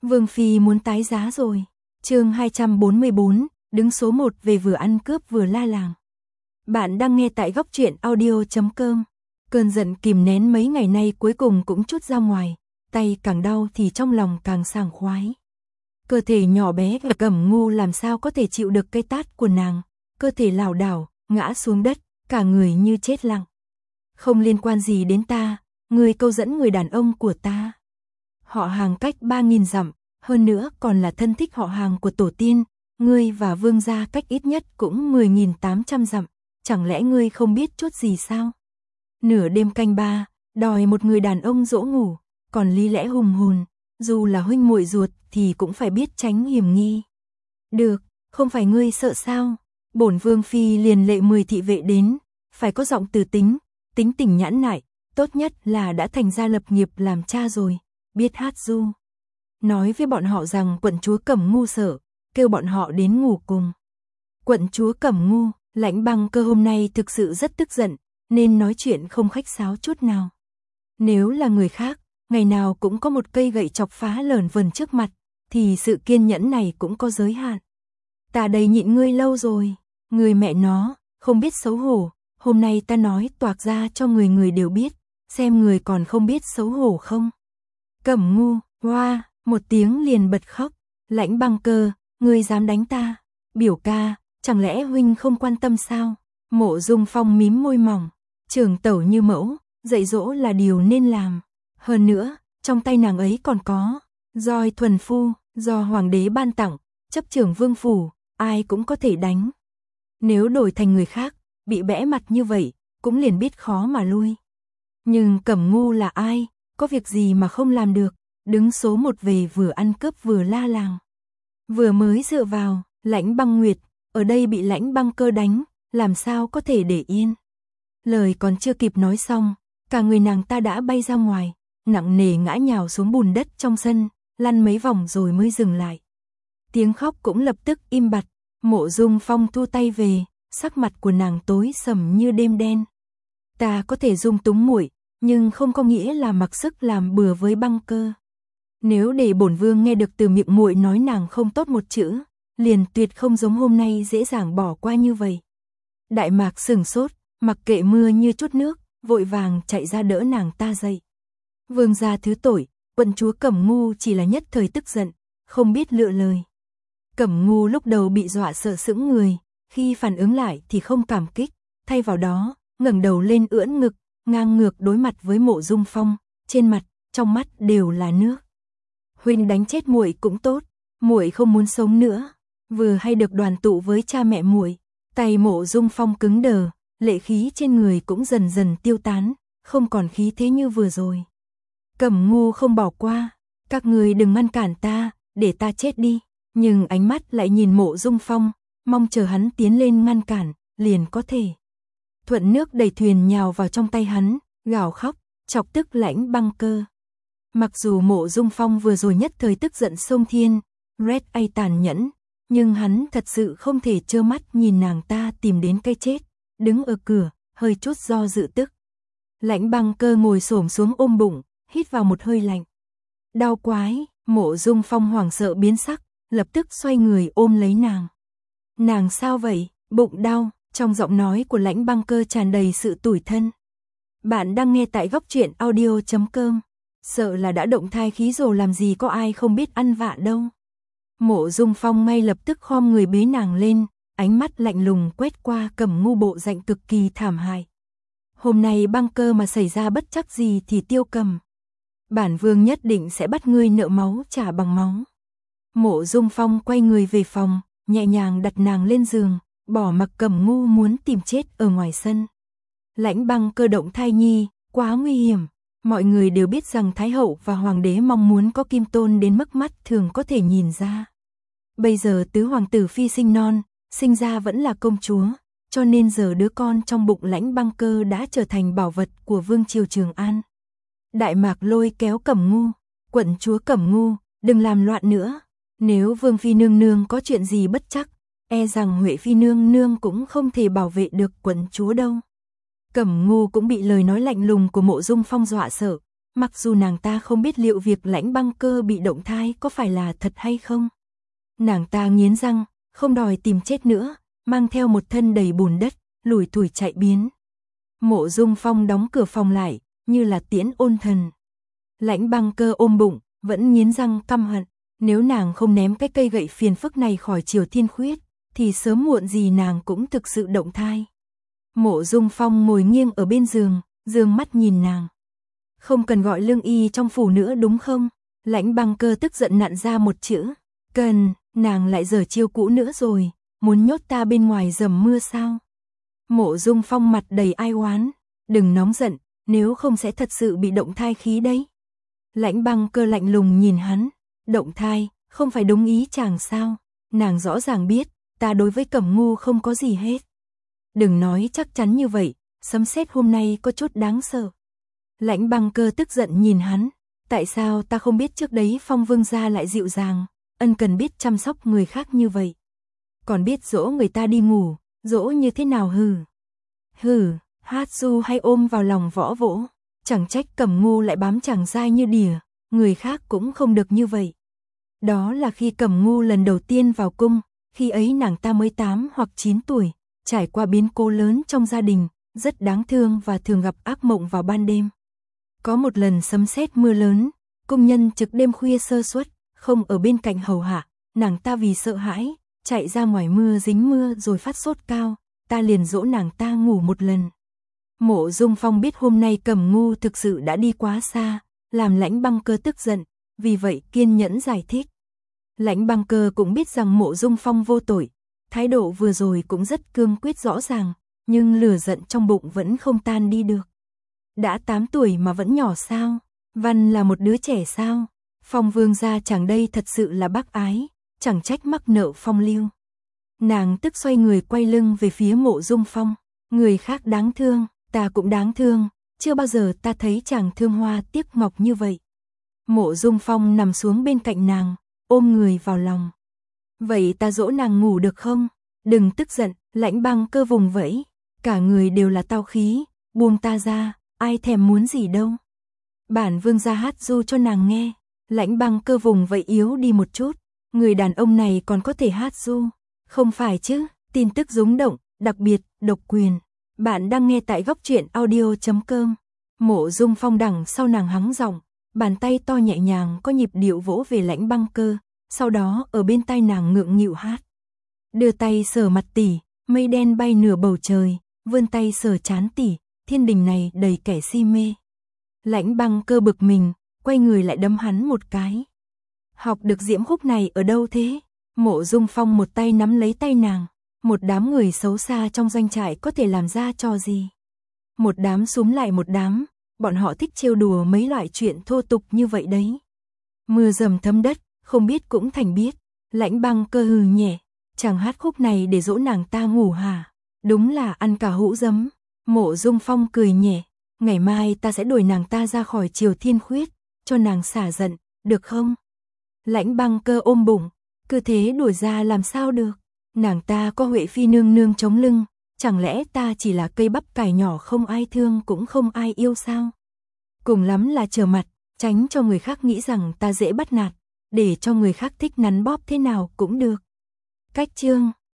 Vương Phi muốn tái giá rồi. Chương 244, đứng số 1 về vừa ăn cướp vừa la làng. Bạn đang nghe tại góc truyện audio.com. Cơn giận kìm nén mấy ngày nay cuối cùng cũng trút ra ngoài, tay càng đau thì trong lòng càng sảng khoái. Cơ thể nhỏ bé của Cẩm Ngu làm sao có thể chịu được cây tát của nàng, cơ thể lảo đảo, ngã xuống đất, cả người như chết lặng. Không liên quan gì đến ta, ngươi câu dẫn người đàn ông của ta. Họ hàng cách 3.000 dặm, hơn nữa còn là thân thích họ hàng của tổ tiên, ngươi và vương gia cách ít nhất cũng 10.800 dặm, chẳng lẽ ngươi không biết chút gì sao? Nửa đêm canh ba, đòi một người đàn ông dỗ ngủ, còn lý lẽ hùng hồn, dù là huynh muội ruột thì cũng phải biết tránh hiểm nghi. Được, không phải ngươi sợ sao? Bổn vương phi liền lệ 10 thị vệ đến, phải có giọng từ tính tình nhãn nại, tốt nhất là đã thành gia lập nghiệp làm cha rồi, biết hát ru. Nói với bọn họ rằng quận chúa Cẩm Ngu sợ, kêu bọn họ đến ngủ cùng. Quận chúa Cẩm Ngu, Lãnh Băng Cơ hôm nay thực sự rất tức giận, nên nói chuyện không khách sáo chút nào. Nếu là người khác, ngày nào cũng có một cây gậy chọc phá lởn vởn trước mặt, thì sự kiên nhẫn này cũng có giới hạn. Ta đây nhịn ngươi lâu rồi, người mẹ nó, không biết xấu hổ, hôm nay ta nói toạc ra cho người đều biết, xem người còn không biết xấu hổ không. Cẩm Ngu, hoa, một tiếng liền bật khóc, Lãnh Băng Cơ, ngươi dám đánh ta, biểu ca, chẳng lẽ huynh không quan tâm sao? Mộ Dung Phong mím môi mỏng, trưởng tẩu như mẫu, dạy dỗ là điều nên làm. Hơn nữa, trong tay nàng ấy còn có roi thuần phu, do hoàng đế ban tặng, chấp trưởng vương phủ, ai cũng có thể đánh. Nếu đổi thành người khác, bị bẽ mặt như vậy, cũng liền biết khó mà lui. Nhưng Cẩm Ngu là ai, có việc gì mà không làm được, đứng số 1 về vừa ăn cướp vừa la làng. Vừa mới dựa vào, Lãnh Băng Nguyệt, ở đây bị Lãnh Băng Cơ đánh, làm sao có thể để yên. Lời còn chưa kịp nói xong, cả người nàng ta đã bay ra ngoài, nặng nề ngã nhào xuống bùn đất trong sân, lăn mấy vòng rồi mới dừng lại. Tiếng khóc cũng lập tức im bặt, Mộ Dung Phong thu tay về, sắc mặt của nàng tối sầm như đêm đen. Ta có thể dung túng muội, nhưng không có nghĩa là mặc sức làm bừa với Băng Cơ. Nếu để bổn vương nghe được từ miệng muội nói nàng không tốt một chữ, liền tuyệt không giống hôm nay dễ dàng bỏ qua như vậy. Đại Mạc sửng sốt, mặc kệ mưa như chút nước, vội vàng chạy ra đỡ nàng ta dậy. Vương gia thứ tội, quận chúa Cẩm Ngu chỉ là nhất thời tức giận, không biết lựa lời. Cẩm Ngu lúc đầu bị dọa sợ sững người, khi phản ứng lại thì không cảm kích, thay vào đó, ngẩng đầu lên ưỡn ngực, ngang ngược đối mặt với Mộ Dung Phong, trên mặt, trong mắt đều là nước. Huynh đánh chết muội cũng tốt, muội không muốn sống nữa. Vừa hay được đoàn tụ với cha mẹ muội, tay Mộ Dung Phong cứng đờ, lệ khí trên người cũng dần dần tiêu tán, không còn khí thế như vừa rồi. Cẩm Ngu không bỏ qua, các người đừng ngăn cản ta, để ta chết đi. Nhưng ánh mắt lại nhìn Mộ Dung Phong, mong chờ hắn tiến lên ngăn cản, liền có thể. Thuận nước đẩy thuyền nhào vào trong tay hắn, gào khóc, chọc tức Lãnh Băng Cơ. Mặc dù Mộ Dung Phong vừa rồi nhất thời tức giận xông thiên, Red ai tàn nhẫn, nhưng hắn thật sự không thể trơ mắt nhìn nàng ta tìm đến cái chết, đứng ở cửa, hơi chút do dự tức. Lãnh Băng Cơ ngồi xổm xuống ôm bụng, hít vào một hơi lạnh. Đau quái, Mộ Dung Phong hoảng sợ biến sắc, lập tức xoay người ôm lấy nàng. Nàng sao vậy, bụng đau, trong giọng nói của Lãnh Băng Cơ tràn đầy sự tủi thân. Bạn đang nghe tại góc truyện audio.com. Sợ là đã động thai khí rồi, làm gì có ai không biết ăn vạ đâu. Mộ Dung Phong ngay lập tức khom người bế nàng lên, ánh mắt lạnh lùng quét qua Cẩm Ngu bộ dạng cực kỳ thảm hại. Hôm nay Băng Cơ mà xảy ra bất trắc gì thì tiêu cầm. Bản vương nhất định sẽ bắt ngươi nợ máu trả bằng máu. Mộ Dung Phong quay người về phòng, nhẹ nhàng đặt nàng lên giường, bỏ mặc Cẩm Ngu muốn tìm chết ở ngoài sân. Lãnh Băng Cơ động thai nhi, quá nguy hiểm. Mọi người đều biết rằng Thái hậu và Hoàng đế mong muốn có Kim Tôn đến mức mắt thường có thể nhìn ra. Bây giờ tứ hoàng tử phi sinh non, sinh ra vẫn là công chúa, cho nên giờ đứa con trong bụng Lãnh Băng Cơ đã trở thành bảo vật của vương triều Trường An. Đại Mạc lôi kéo Cẩm Ngu, quận chúa Cẩm Ngu, đừng làm loạn nữa. Nếu vương phi nương nương có chuyện gì bất chắc, e rằng Huệ phi nương nương cũng không thể bảo vệ được quận chúa đâu. Cẩm Ngu cũng bị lời nói lạnh lùng của Mộ Dung Phong dọa sợ, mặc dù nàng ta không biết liệu việc Lãnh Băng Cơ bị động thai có phải là thật hay không. Nàng ta nghiến răng, không đòi tìm chết nữa, mang theo một thân đầy bùn đất, lủi thủi chạy biến. Mộ Dung Phong đóng cửa phòng lại, như là tiễn ôn thần. Lãnh Băng Cơ ôm bụng, vẫn nghiến răng căm hận, nếu nàng không ném cái cây gậy phiền phức này khỏi Triều Thiên Khuyết, thì sớm muộn gì nàng cũng thực sự động thai. Mộ Dung Phong ngồi nghiêng ở bên giường, dương mắt nhìn nàng. Không cần gọi lương y trong phủ nữa đúng không? Lãnh Băng Cơ tức giận nặn ra một chữ. Cần, nàng lại giở chiêu cũ nữa rồi, muốn nhốt ta bên ngoài dầm mưa sao? Mộ Dung Phong mặt đầy ai oán. Đừng nóng giận, nếu không sẽ thật sự bị động thai khí đấy. Lãnh Băng Cơ lạnh lùng nhìn hắn. Động thai, không phải đúng ý chàng sao? Nàng rõ ràng biết, ta đối với Cẩm Ngu không có gì hết. Đừng nói chắc chắn như vậy, sấm sét hôm nay có chút đáng sợ. Lãnh Băng Cơ tức giận nhìn hắn. Tại sao ta không biết trước đấy Phong Vương gia lại dịu dàng, ân cần biết chăm sóc người khác như vậy. Còn biết dỗ người ta đi ngủ, dỗ như thế nào hừ. Hừ, hát du hay ôm vào lòng võ vỗ. Chẳng trách Cẩm Ngu lại bám chàng dai như đỉa, người khác cũng không được như vậy. Đó là khi Cẩm Ngu lần đầu tiên vào cung, khi ấy nàng ta mới 8 hoặc 9 tuổi, trải qua biến cố lớn trong gia đình, rất đáng thương và thường gặp ác mộng vào ban đêm. Có một lần sấm sét mưa lớn, cung nhân trực đêm khuya sơ suất, không ở bên cạnh hầu hạ, nàng ta vì sợ hãi, chạy ra ngoài mưa dính mưa rồi phát sốt cao, ta liền dỗ nàng ta ngủ một lần. Mộ Dung Phong biết hôm nay Cẩm Ngu thực sự đã đi quá xa, làm Lãnh Băng Cơ tức giận, vì vậy kiên nhẫn giải thích. Lãnh Băng Cơ cũng biết rằng Mộ Dung Phong vô tội, thái độ vừa rồi cũng rất cương quyết rõ ràng, nhưng lửa giận trong bụng vẫn không tan đi được. Đã 8 tuổi mà vẫn nhỏ sao? Văn là một đứa trẻ sao? Phong Vương gia chẳng đây thật sự là bác ái, chẳng trách mắc nợ Phong Lưu. Nàng tức xoay người quay lưng về phía Mộ Dung Phong. Người khác đáng thương, ta cũng đáng thương, chưa bao giờ ta thấy chàng thương hoa tiếc ngọc như vậy. Mộ Dung Phong nằm xuống bên cạnh nàng, ôm người vào lòng. Vậy ta dỗ nàng ngủ được không? Đừng tức giận, Lãnh Băng Cơ vùng vẫy. Cả người đều là tao khí, buông ta ra, ai thèm muốn gì đâu. Bản vương gia hát du cho nàng nghe. Lãnh Băng Cơ vùng vẫy yếu đi một chút. Người đàn ông này còn có thể hát du. Không phải chứ, tin tức rúng động, đặc biệt, độc quyền. Bạn đang nghe tại góc truyện audio.com. Mộ Dung Phong đằng sau nàng hắng giọng, bàn tay to nhẹ nhàng có nhịp điệu vỗ về Lãnh Băng Cơ, sau đó ở bên tai nàng ngượng nghịu hát. Đưa tay sờ mặt tỷ, mây đen bay nửa bầu trời, vươn tay sờ trán tỷ, thiên đình này đầy kẻ si mê. Lãnh Băng Cơ bực mình, quay người lại đấm hắn một cái. Học được diễm khúc này ở đâu thế? Mộ Dung Phong một tay nắm lấy tay nàng. Một đám người xấu xa trong doanh trại có thể làm ra trò gì? Một đám súm lại một đám, bọn họ thích trêu đùa mấy loại chuyện thô tục như vậy đấy. Mưa dầm thấm đất, không biết cũng thành biết. Lãnh Băng Cơ hừ nhẹ, chàng hát khúc này để dỗ nàng ta ngủ hả? Đúng là ăn cả hũ giấm. Mộ Dung Phong cười nhẹ, ngày mai ta sẽ đuổi nàng ta ra khỏi Triều Thiên Khuyết, cho nàng xả giận, được không? Lãnh Băng Cơ ôm bụng, cứ thế đuổi ra làm sao được? Nàng ta có Huệ Phi nương nương chống lưng, chẳng lẽ ta chỉ là cây bắp cải nhỏ không ai thương cũng không ai yêu sao? Cùng lắm là trở mặt, tránh cho người khác nghĩ rằng ta dễ bắt nạt, để cho người khác thích nắn bóp thế nào cũng được. Cách chương